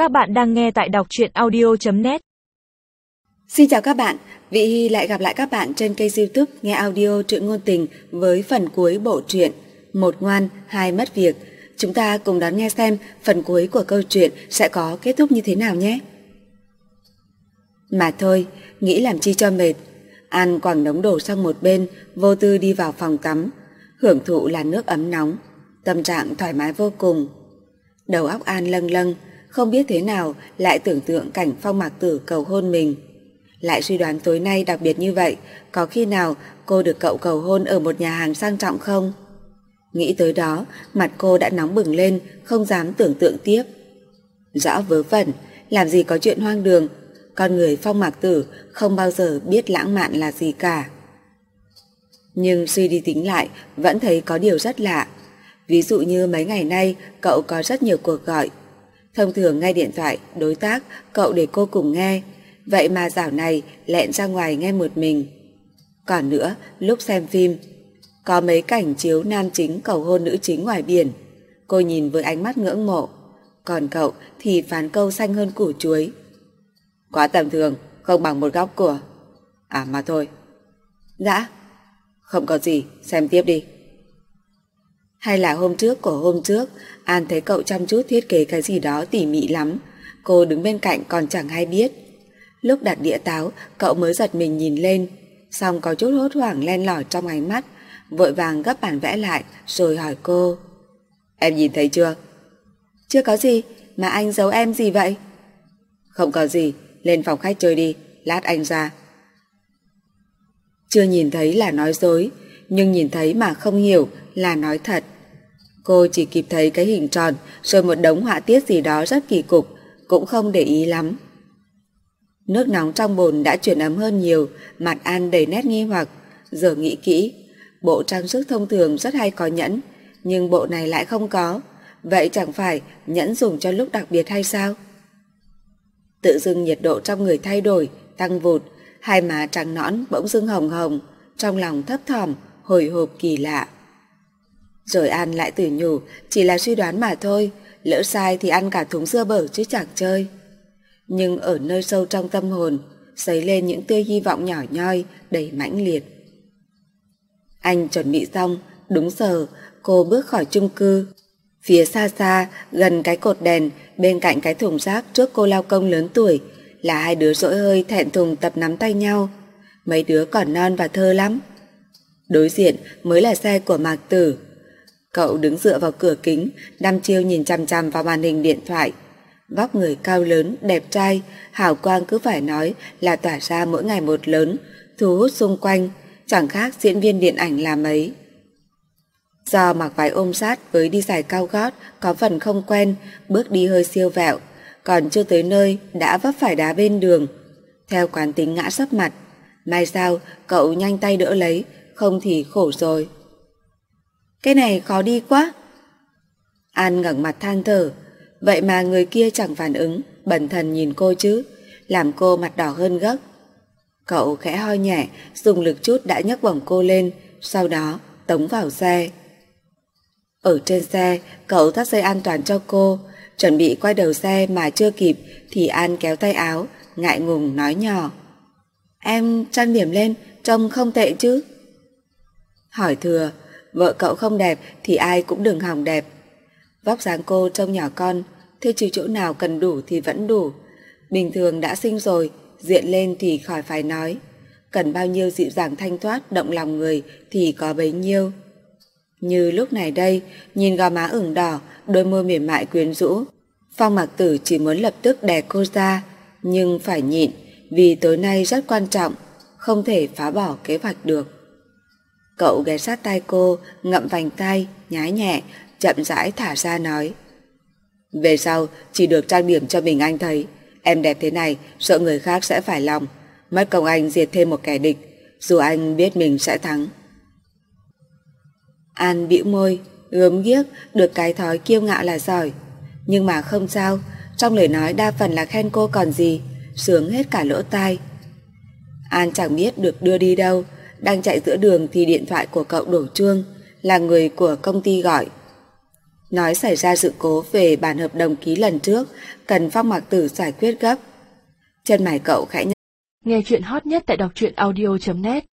Các bạn đang nghe tại đọc truyện audio.net. Xin chào các bạn, Vị Hy lại gặp lại các bạn trên kênh YouTube nghe audio truyện ngôn tình với phần cuối bộ truyện Một ngoan, hai mất việc. Chúng ta cùng đón nghe xem phần cuối của câu chuyện sẽ có kết thúc như thế nào nhé. Mà thôi, nghĩ làm chi cho mệt. An quẳng đống đồ sang một bên, vô tư đi vào phòng tắm, hưởng thụ làn nước ấm nóng, tâm trạng thoải mái vô cùng. Đầu óc An lâng lâng, không biết thế nào lại tưởng tượng cảnh Phong Mạc Tử cầu hôn mình. Lại suy đoán tối nay đặc biệt như vậy, có khi nào cô được cậu cầu hôn ở một nhà hàng sang trọng không? Nghĩ tới đó, mặt cô đã nóng bừng lên, không dám tưởng tượng tiếp. Rõ vớ vẩn, làm gì có chuyện hoang đường, con người Phong Mạc Tử không bao giờ biết lãng mạn là gì cả. Nhưng suy đi tính lại, vẫn thấy có điều rất lạ. Ví dụ như mấy ngày nay cậu có rất nhiều cuộc gọi. Thông thường nghe điện thoại, đối tác, cậu để cô cùng nghe. Vậy mà dạo này lẹn ra ngoài nghe một mình. Còn nữa, lúc xem phim, có mấy cảnh chiếu nam chính cầu hôn nữ chính ngoài biển. Cô nhìn với ánh mắt ngưỡng mộ. Còn cậu thì phán câu xanh hơn củ chuối. Quá tầm thường, không bằng một góc của... À mà thôi. Đã. Không có gì, xem tiếp đi. Hay là hôm trước của hôm trước, An thấy cậu chăm chút thiết kế cái gì đó tỉ mỉ lắm. Cô đứng bên cạnh còn chẳng hay biết. Lúc đặt đĩa táo, cậu mới giật mình nhìn lên, xong có chút hốt hoảng len lỏi trong ánh mắt, vội vàng gấp bản vẽ lại rồi hỏi cô. Em nhìn thấy chưa? Chưa có gì, mà anh giấu em gì vậy? Không có gì, lên phòng khách chơi đi, lát anh ra. Chưa nhìn thấy là nói dối, nhưng nhìn thấy mà không hiểu là nói thật. Cô chỉ kịp thấy cái hình tròn rồi một đống họa tiết gì đó rất kỳ cục, cũng không để ý lắm. Nước nóng trong bồn đã chuyển ấm hơn nhiều, mặt An đầy nét nghi hoặc. Giờ nghĩ kỹ, bộ trang sức thông thường rất hay có nhẫn, nhưng bộ này lại không có. Vậy chẳng phải nhẫn dùng cho lúc đặc biệt hay sao? Tự dưng nhiệt độ trong người thay đổi, tăng vụt, hai má trắng nõn bỗng dưng hồng hồng, trong lòng thấp thỏm, hồi hộp kỳ lạ. Rồi An lại tự nhủ, chỉ là suy đoán mà thôi, lỡ sai thì ăn cả thúng dưa bở chứ chẳng chơi. Nhưng ở nơi sâu trong tâm hồn dấy lên những tia hy vọng nhỏ nhoi đầy mãnh liệt. Anh chuẩn bị xong, đúng giờ cô bước khỏi chung cư. Phía xa xa, gần cái cột đèn, bên cạnh cái thùng rác trước cô lao công lớn tuổi, là hai đứa dỗi hơi thẹn thùng tập nắm tay nhau. Mấy đứa còn non và thơ lắm. Đối diện mới là xe của Mạc Tử. Cậu đứng dựa vào cửa kính, đăm chiêu nhìn chằm chằm vào màn hình điện thoại. Vóc người cao lớn, đẹp trai, hào quang cứ phải nói là tỏa ra mỗi ngày một lớn, thu hút xung quanh, chẳng khác diễn viên điện ảnh là mấy. Do mặc váy ôm sát với đi giày cao gót có phần không quen, bước đi hơi siêu vẹo, còn chưa tới nơi đã vấp phải đá bên đường. Theo quán tính ngã sấp mặt, may sao cậu nhanh tay đỡ lấy, không thì khổ rồi. Cái này khó đi quá. An ngẩng mặt than thở. Vậy mà người kia chẳng phản ứng, bần thần nhìn cô chứ, làm cô mặt đỏ hơn gấc. Cậu khẽ ho nhẹ, dùng lực chút đã nhấc bổng cô lên, sau đó tống vào xe. Ở trên xe, cậu thắt dây an toàn cho cô, chuẩn bị quay đầu xe mà chưa kịp thì An kéo tay áo, ngại ngùng nói nhỏ. Em trang điểm lên, trông không tệ chứ? Hỏi thừa, vợ cậu không đẹp thì ai cũng đừng hòng đẹp. Vóc dáng cô trông nhỏ con, thế chứ chỗ nào cần đủ thì vẫn đủ. Bình thường đã xinh rồi, diện lên thì khỏi phải nói. Cần bao nhiêu dịu dàng thanh thoát, động lòng người thì có bấy nhiêu. Như lúc này đây, nhìn gò má ửng đỏ, đôi môi mềm mại quyến rũ, Phong Mạc Tử chỉ muốn lập tức đè cô ra, nhưng phải nhịn, vì tối nay rất quan trọng, không thể phá bỏ kế hoạch được. Cậu ghé sát tai cô, ngậm vành tai, nhái nhẹ, chậm rãi thả ra nói. Về sau chỉ được trang điểm cho mình anh thấy. Em đẹp thế này sợ người khác sẽ phải lòng, mất công anh diệt thêm một kẻ địch, dù anh biết mình sẽ thắng. An bĩu môi, gớm ghiếc, được cái thói kiêu ngạo là giỏi. Nhưng mà không sao, trong lời nói đa phần là khen cô còn gì, sướng hết cả lỗ tai. An chẳng biết được đưa đi đâu, đang chạy giữa đường thì điện thoại của cậu đổ chuông, là người của công ty gọi. Nói xảy ra sự cố về bản hợp đồng ký lần trước, cần Phong Mặc Tử giải quyết gấp. Chân mày cậu khẽ nhếch. Nghe chuyện hot nhất tại đọc truyện audio.net